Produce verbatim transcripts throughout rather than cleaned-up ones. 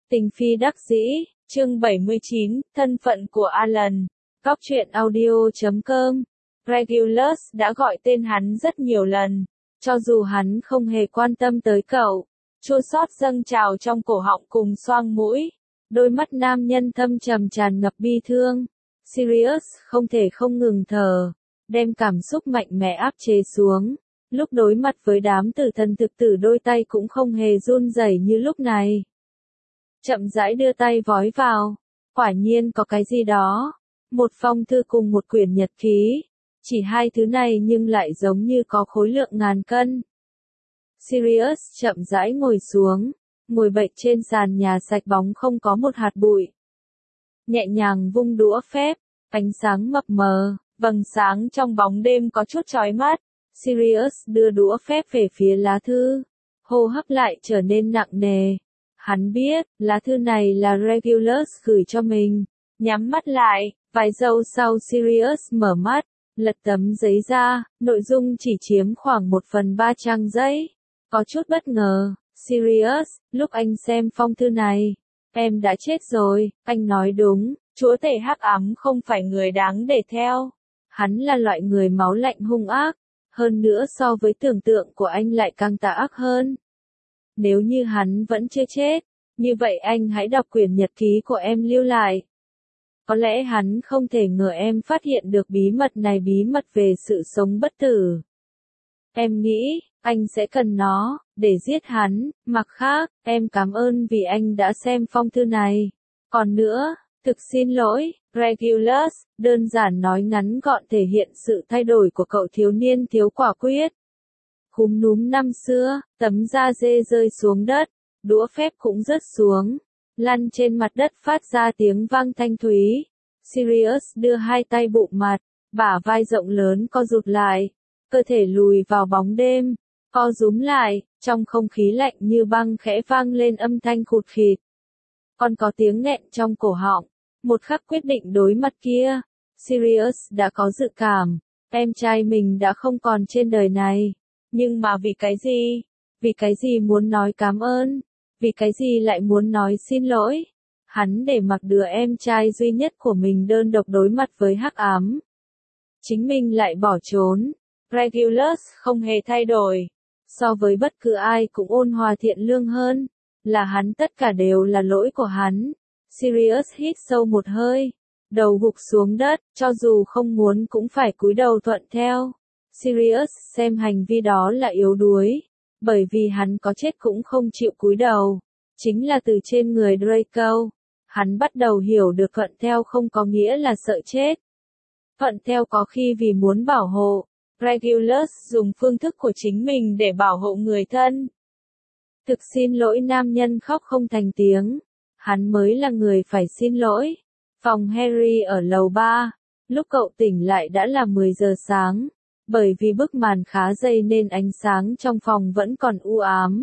Tình phi đắc dĩ, chương bảy mươi chín, thân phận của Alan. Góc truyện audio chấm com. Regulus đã gọi tên hắn rất nhiều lần, cho dù hắn không hề quan tâm tới cậu. Chua xót dâng trào trong cổ họng cùng xoang mũi. Đôi mắt nam nhân thâm trầm tràn ngập bi thương. Sirius không thể không ngừng thở, đem cảm xúc mạnh mẽ áp chế xuống. Lúc đối mặt với đám tử thần thực tử, đôi tay cũng không hề run rẩy như lúc này. Chậm rãi đưa tay vói vào. Quả nhiên có cái gì đó. Một phong thư cùng một quyển nhật ký. Chỉ hai thứ này nhưng lại giống như có khối lượng ngàn cân. Sirius chậm rãi ngồi xuống, ngồi bệt trên sàn nhà sạch bóng không có một hạt bụi. Nhẹ nhàng vung đũa phép, ánh sáng mập mờ, vầng sáng trong bóng đêm có chút chói mắt. Sirius đưa đũa phép về phía lá thư. Hô hấp lại trở nên nặng nề. Hắn biết, lá thư này là Regulus gửi cho mình. Nhắm mắt lại, vài giây sau Sirius mở mắt, lật tấm giấy ra, nội dung chỉ chiếm khoảng một phần ba trang giấy. Có chút bất ngờ, Sirius, lúc anh xem phong thư này, em đã chết rồi, anh nói đúng, chúa tể hắc ám không phải người đáng để theo. Hắn là loại người máu lạnh hung ác, hơn nữa so với tưởng tượng của anh lại càng tà ác hơn. Nếu như hắn vẫn chưa chết, như vậy anh hãy đọc quyển nhật ký của em lưu lại. Có lẽ hắn không thể ngờ em phát hiện được bí mật này, bí mật về sự sống bất tử. Em nghĩ, anh sẽ cần nó, để giết hắn. Mặt khác, em cảm ơn vì anh đã xem phong thư này. Còn nữa, thực xin lỗi, Regulus, đơn giản nói ngắn gọn thể hiện sự thay đổi của cậu thiếu niên thiếu quả quyết. Cúm núm năm xưa, tấm da dê rơi xuống đất, đũa phép cũng rớt xuống, lăn trên mặt đất phát ra tiếng vang thanh thúy. Sirius đưa hai tay bụng mặt, bả vai rộng lớn co rụt lại, cơ thể lùi vào bóng đêm, co rúm lại, trong không khí lạnh như băng khẽ vang lên âm thanh khụt khịt. Còn có tiếng nghẹn trong cổ họng. Một khắc quyết định đối mặt kia, Sirius đã có dự cảm, em trai mình đã không còn trên đời này. Nhưng mà vì cái gì? Vì cái gì muốn nói cảm ơn? Vì cái gì lại muốn nói xin lỗi? Hắn để mặc đứa em trai duy nhất của mình đơn độc đối mặt với hắc ám. Chính mình lại bỏ trốn. Regulus không hề thay đổi. So với bất cứ ai cũng ôn hòa thiện lương hơn. Là hắn, tất cả đều là lỗi của hắn. Sirius hít sâu một hơi. Đầu gục xuống đất, cho dù không muốn cũng phải cúi đầu thuận theo. Sirius xem hành vi đó là yếu đuối. Bởi vì hắn có chết cũng không chịu cúi đầu. Chính là từ trên người Draco. Hắn bắt đầu hiểu được thuận theo không có nghĩa là sợ chết. Thuận theo có khi vì muốn bảo hộ. Regulus dùng phương thức của chính mình để bảo hộ người thân. Thực xin lỗi, nam nhân khóc không thành tiếng. Hắn mới là người phải xin lỗi. Phòng Harry ở lầu ba. Lúc cậu tỉnh lại đã là mười giờ sáng. Bởi vì bức màn khá dày nên ánh sáng trong phòng vẫn còn u ám.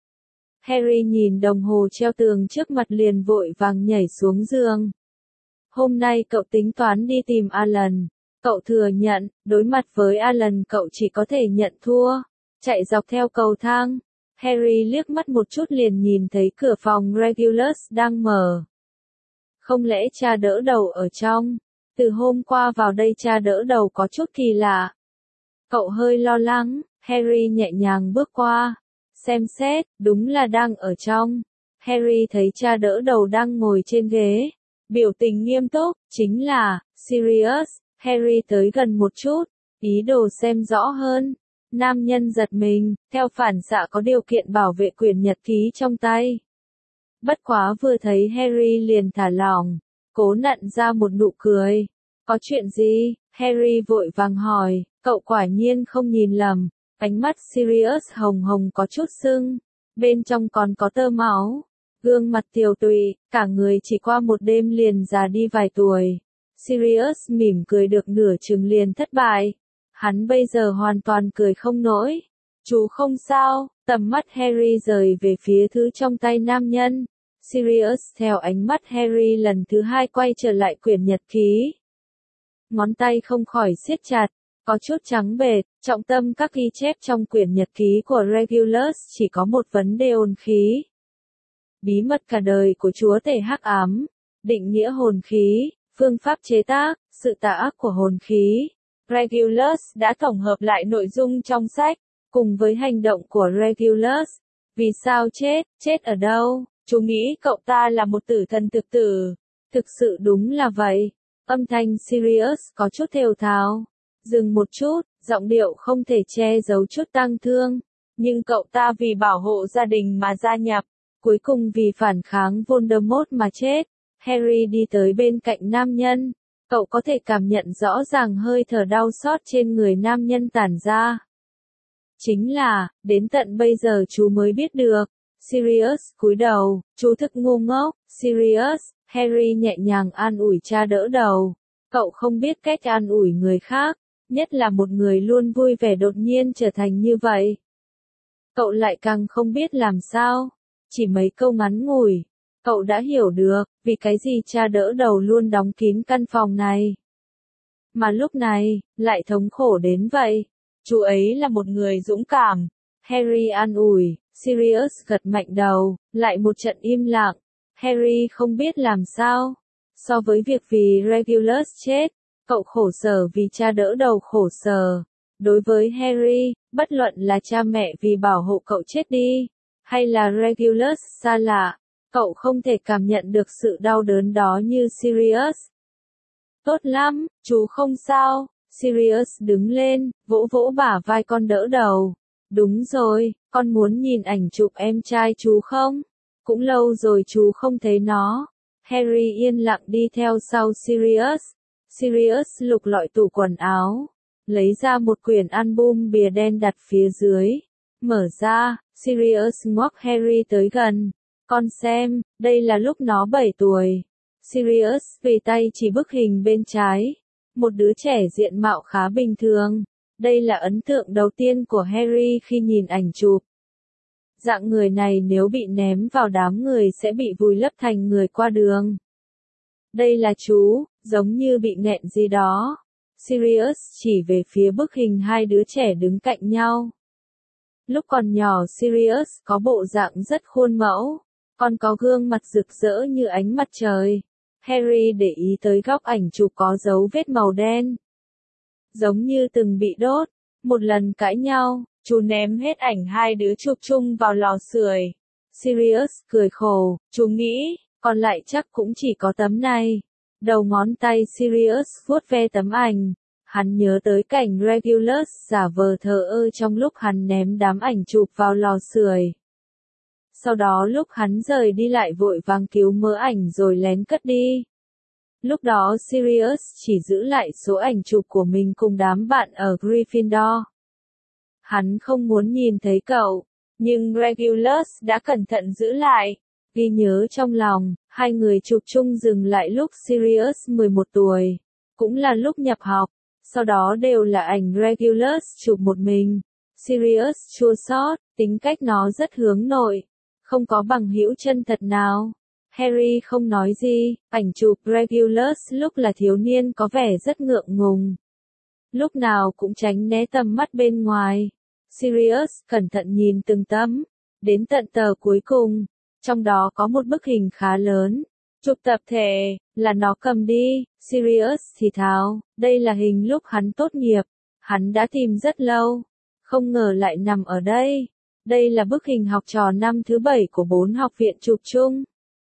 Harry nhìn đồng hồ treo tường trước mặt liền vội vàng nhảy xuống giường. Hôm nay cậu tính toán đi tìm Alan. Cậu thừa nhận, đối mặt với Alan cậu chỉ có thể nhận thua. Chạy dọc theo cầu thang. Harry liếc mắt một chút liền nhìn thấy cửa phòng Regulus đang mở. Không lẽ cha đỡ đầu ở trong? Từ hôm qua vào đây cha đỡ đầu có chút kỳ lạ. Cậu hơi lo lắng, Harry nhẹ nhàng bước qua. Xem xét, đúng là đang ở trong. Harry thấy cha đỡ đầu đang ngồi trên ghế. Biểu tình nghiêm túc, chính là Sirius. Harry tới gần một chút, ý đồ xem rõ hơn. Nam nhân giật mình, theo phản xạ có điều kiện bảo vệ quyển nhật ký trong tay. Bất quá vừa thấy Harry liền thả lỏng, cố nặn ra một nụ cười. Có chuyện gì? Harry vội vàng hỏi, cậu quả nhiên không nhìn lầm. Ánh mắt Sirius hồng hồng có chút sưng, bên trong còn có tơ máu. Gương mặt tiều tụy, cả người chỉ qua một đêm liền già đi vài tuổi. Sirius mỉm cười được nửa chừng liền thất bại. Hắn bây giờ hoàn toàn cười không nổi. Chú không sao. Tầm mắt Harry rời về phía thứ trong tay nam nhân. Sirius theo ánh mắt Harry lần thứ hai quay trở lại quyển nhật ký. Ngón tay không khỏi siết chặt, có chút trắng bệch. Trọng tâm các ghi chép trong quyển nhật ký của Regulus chỉ có một vấn đề ôn khí. bí mật cả đời của chúa tể hắc ám, định nghĩa hồn khí, phương pháp chế tác, sự tà ác của hồn khí. Regulus đã tổng hợp lại nội dung trong sách, cùng với hành động của Regulus. Vì sao chết, chết ở đâu? Chú nghĩ cậu ta là một tử thần thực tử. Thực sự đúng là vậy. Âm thanh Sirius có chút thều thào. Dừng một chút, giọng điệu không thể che giấu chút tang thương. Nhưng cậu ta vì bảo hộ gia đình mà gia nhập, cuối cùng vì phản kháng Voldemort mà chết. Harry đi tới bên cạnh nam nhân. Cậu có thể cảm nhận rõ ràng hơi thở đau xót trên người nam nhân tản ra. Chính là, đến tận bây giờ chú mới biết được. Sirius cúi đầu, chú thức ngu ngốc. Sirius, Harry nhẹ nhàng an ủi cha đỡ đầu. Cậu không biết cách an ủi người khác, nhất là một người luôn vui vẻ đột nhiên trở thành như vậy. Cậu lại càng không biết làm sao. Chỉ mấy câu ngắn ngủi, cậu đã hiểu được, vì cái gì cha đỡ đầu luôn đóng kín căn phòng này. Mà lúc này, lại thống khổ đến vậy. Chú ấy là một người dũng cảm. Harry an ủi, Sirius gật mạnh đầu, lại một trận im lặng. Harry không biết làm sao. So với việc vì Regulus chết, cậu khổ sở vì cha đỡ đầu khổ sở. Đối với Harry, bất luận là cha mẹ vì bảo hộ cậu chết đi, hay là Regulus xa lạ, cậu không thể cảm nhận được sự đau đớn đó như Sirius. Tốt lắm, chú không sao. Sirius đứng lên, vỗ vỗ bả vai con đỡ đầu. Đúng rồi, con muốn nhìn ảnh chụp em trai chú không? Cũng lâu rồi chú không thấy nó. Harry yên lặng đi theo sau Sirius. Sirius lục lọi tủ quần áo, lấy ra một quyển album bìa đen đặt phía dưới. Mở ra, Sirius ngoắc Harry tới gần. Con xem, đây là lúc nó bảy tuổi. Sirius về tay chỉ bức hình bên trái. Một đứa trẻ diện mạo khá bình thường. Đây là ấn tượng đầu tiên của Harry khi nhìn ảnh chụp. Dạng người này nếu bị ném vào đám người sẽ bị vùi lấp thành người qua đường. Đây là chú, giống như bị nghẹn gì đó. Sirius chỉ về phía bức hình hai đứa trẻ đứng cạnh nhau. Lúc còn nhỏ Sirius có bộ dạng rất khuôn mẫu, còn có gương mặt rực rỡ như ánh mặt trời. Harry để ý tới góc ảnh chụp có dấu vết màu đen, giống như từng bị đốt. Một lần cãi nhau, chú ném hết ảnh hai đứa chụp chung vào lò sưởi. Sirius cười khổ, chú nghĩ, còn lại chắc cũng chỉ có tấm này. Đầu ngón tay Sirius vuốt ve tấm ảnh. Hắn nhớ tới cảnh Regulus giả vờ thờ ơ trong lúc hắn ném đám ảnh chụp vào lò sưởi. Sau đó lúc hắn rời đi lại vội vàng cứu mớ ảnh rồi lén cất đi. Lúc đó Sirius chỉ giữ lại số ảnh chụp của mình cùng đám bạn ở Gryffindor. Hắn không muốn nhìn thấy cậu, nhưng Regulus đã cẩn thận giữ lại. Ghi nhớ trong lòng, hai người chụp chung dừng lại lúc Sirius mười một tuổi, cũng là lúc nhập học. Sau đó đều là ảnh Regulus chụp một mình. Sirius chua xót, tính cách nó rất hướng nội, không có bằng hữu chân thật nào. Harry không nói gì, ảnh chụp Regulus lúc là thiếu niên có vẻ rất ngượng ngùng. Lúc nào cũng tránh né tầm mắt bên ngoài. Sirius cẩn thận nhìn từng tấm, đến tận tờ cuối cùng, trong đó có một bức hình khá lớn. Chụp tập thể, là nó cầm đi. Sirius thì thào, đây là hình lúc hắn tốt nghiệp. Hắn đã tìm rất lâu, không ngờ lại nằm ở đây. Đây là bức hình học trò năm thứ bảy của bốn học viện chụp chung.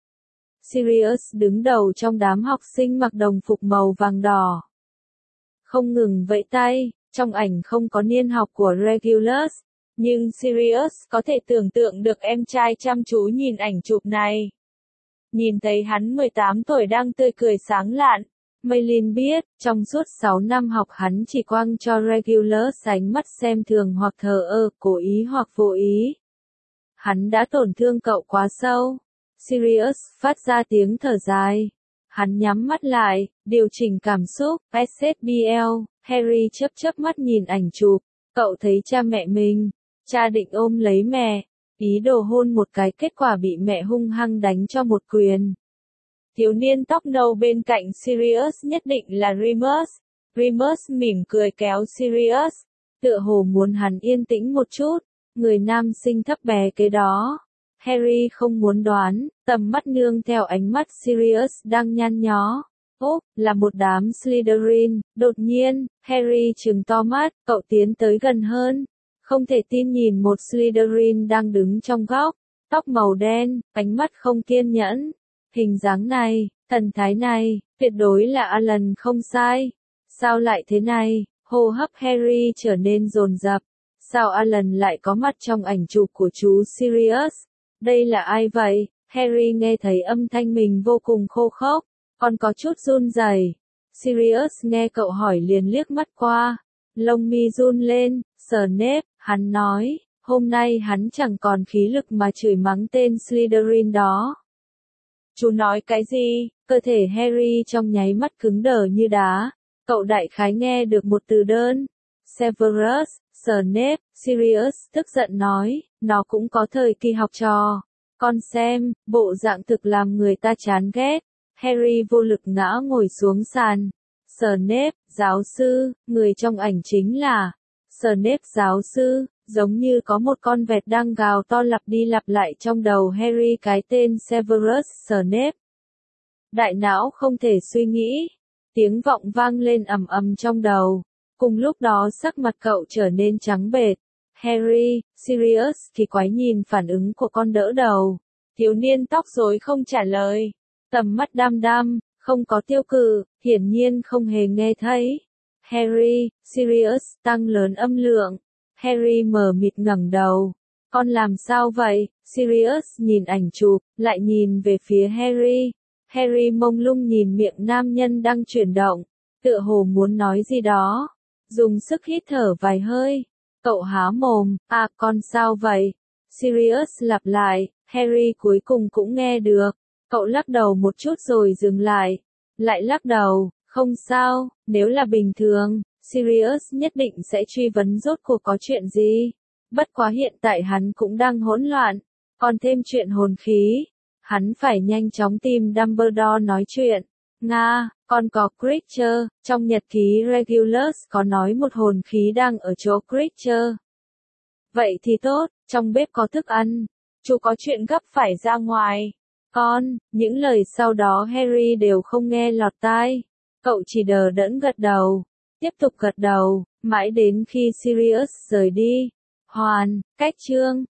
Sirius đứng đầu trong đám học sinh mặc đồng phục màu vàng đỏ. Không ngừng vẫy tay, trong ảnh không có niên học của Regulus. Nhưng Sirius có thể tưởng tượng được em trai chăm chú nhìn ảnh chụp này. Nhìn thấy hắn mười tám tuổi đang tươi cười sáng lạn. Maylin biết, trong suốt sáu năm học hắn chỉ quăng cho Regulus ánh mắt xem thường hoặc thờ ơ, cố ý hoặc vô ý. Hắn đã tổn thương cậu quá sâu. Sirius phát ra tiếng thở dài. Hắn nhắm mắt lại, điều chỉnh cảm xúc. ét ét bê lờ, Harry chớp chớp mắt nhìn ảnh chụp. Cậu thấy cha mẹ mình. Cha định ôm lấy mẹ, ý đồ hôn một cái, kết quả bị mẹ hung hăng đánh cho một quyền. Thiếu niên tóc nâu bên cạnh Sirius nhất định là Remus. Remus mỉm cười kéo Sirius, tựa hồ muốn hắn yên tĩnh một chút. Người nam sinh thấp bé kế đó. Harry không muốn đoán, tầm mắt nương theo ánh mắt Sirius đang nhăn nhó. Úp, là một đám Slytherin. Đột nhiên, Harry trừng to mắt, cậu tiến tới gần hơn. Không thể tin nhìn một Slytherin đang đứng trong góc, tóc màu đen, ánh mắt không kiên nhẫn. Hình dáng này, thần thái này, tuyệt đối là Alan không sai. Sao lại thế này? Hô hấp Harry trở nên dồn dập. Sao Alan lại có mặt trong ảnh chụp của chú Sirius? Đây là ai vậy? Harry nghe thấy âm thanh mình vô cùng khô khốc, còn có chút run rẩy. Sirius nghe cậu hỏi liền liếc mắt qua, lông mi run lên. Snape, hắn nói, hôm nay hắn chẳng còn khí lực mà chửi mắng tên Slytherin đó. Chú nói cái gì? Cơ thể Harry trong nháy mắt cứng đờ như đá. Cậu đại khái nghe được một từ đơn. Severus. Snape, Sirius tức giận nói, nó cũng có thời kỳ học trò. Con xem, bộ dạng thực làm người ta chán ghét. Harry vô lực ngã ngồi xuống sàn. Snape, giáo sư, người trong ảnh chính là Snape giáo sư, giống như có một con vẹt đang gào to lặp đi lặp lại trong đầu Harry cái tên Severus Snape. Đại não không thể suy nghĩ. Tiếng vọng vang lên ầm ầm trong đầu. Cùng lúc đó sắc mặt cậu trở nên trắng bệch. Harry, Sirius kỳ quái nhìn phản ứng của con đỡ đầu. Thiếu niên tóc rối không trả lời. Tầm mắt đăm đăm, không có tiêu cự, hiển nhiên không hề nghe thấy. Harry, Sirius tăng lớn âm lượng. Harry mờ mịt ngẩng đầu. Con làm sao vậy? Sirius nhìn ảnh chụp, lại nhìn về phía Harry. Harry mông lung nhìn miệng nam nhân đang chuyển động, tựa hồ muốn nói gì đó. Dùng sức hít thở vài hơi. Cậu há mồm, à con sao vậy? Sirius lặp lại, Harry cuối cùng cũng nghe được. Cậu lắc đầu một chút rồi dừng lại. Lại lắc đầu, không sao, nếu là bình thường, Sirius nhất định sẽ truy vấn rốt cuộc có chuyện gì. Bất quá hiện tại hắn cũng đang hỗn loạn, còn thêm chuyện hồn khí. Hắn phải nhanh chóng tìm Dumbledore nói chuyện. Nga, còn có Creature, trong nhật ký Regulus có nói một hồn khí đang ở chỗ Creature. Vậy thì tốt, trong bếp có thức ăn. Chú có chuyện gấp phải ra ngoài. Con, những lời sau đó Harry đều không nghe lọt tai. Cậu chỉ đờ đẫn gật đầu. Tiếp tục gật đầu, mãi đến khi Sirius rời đi. Hoàn, cách chương.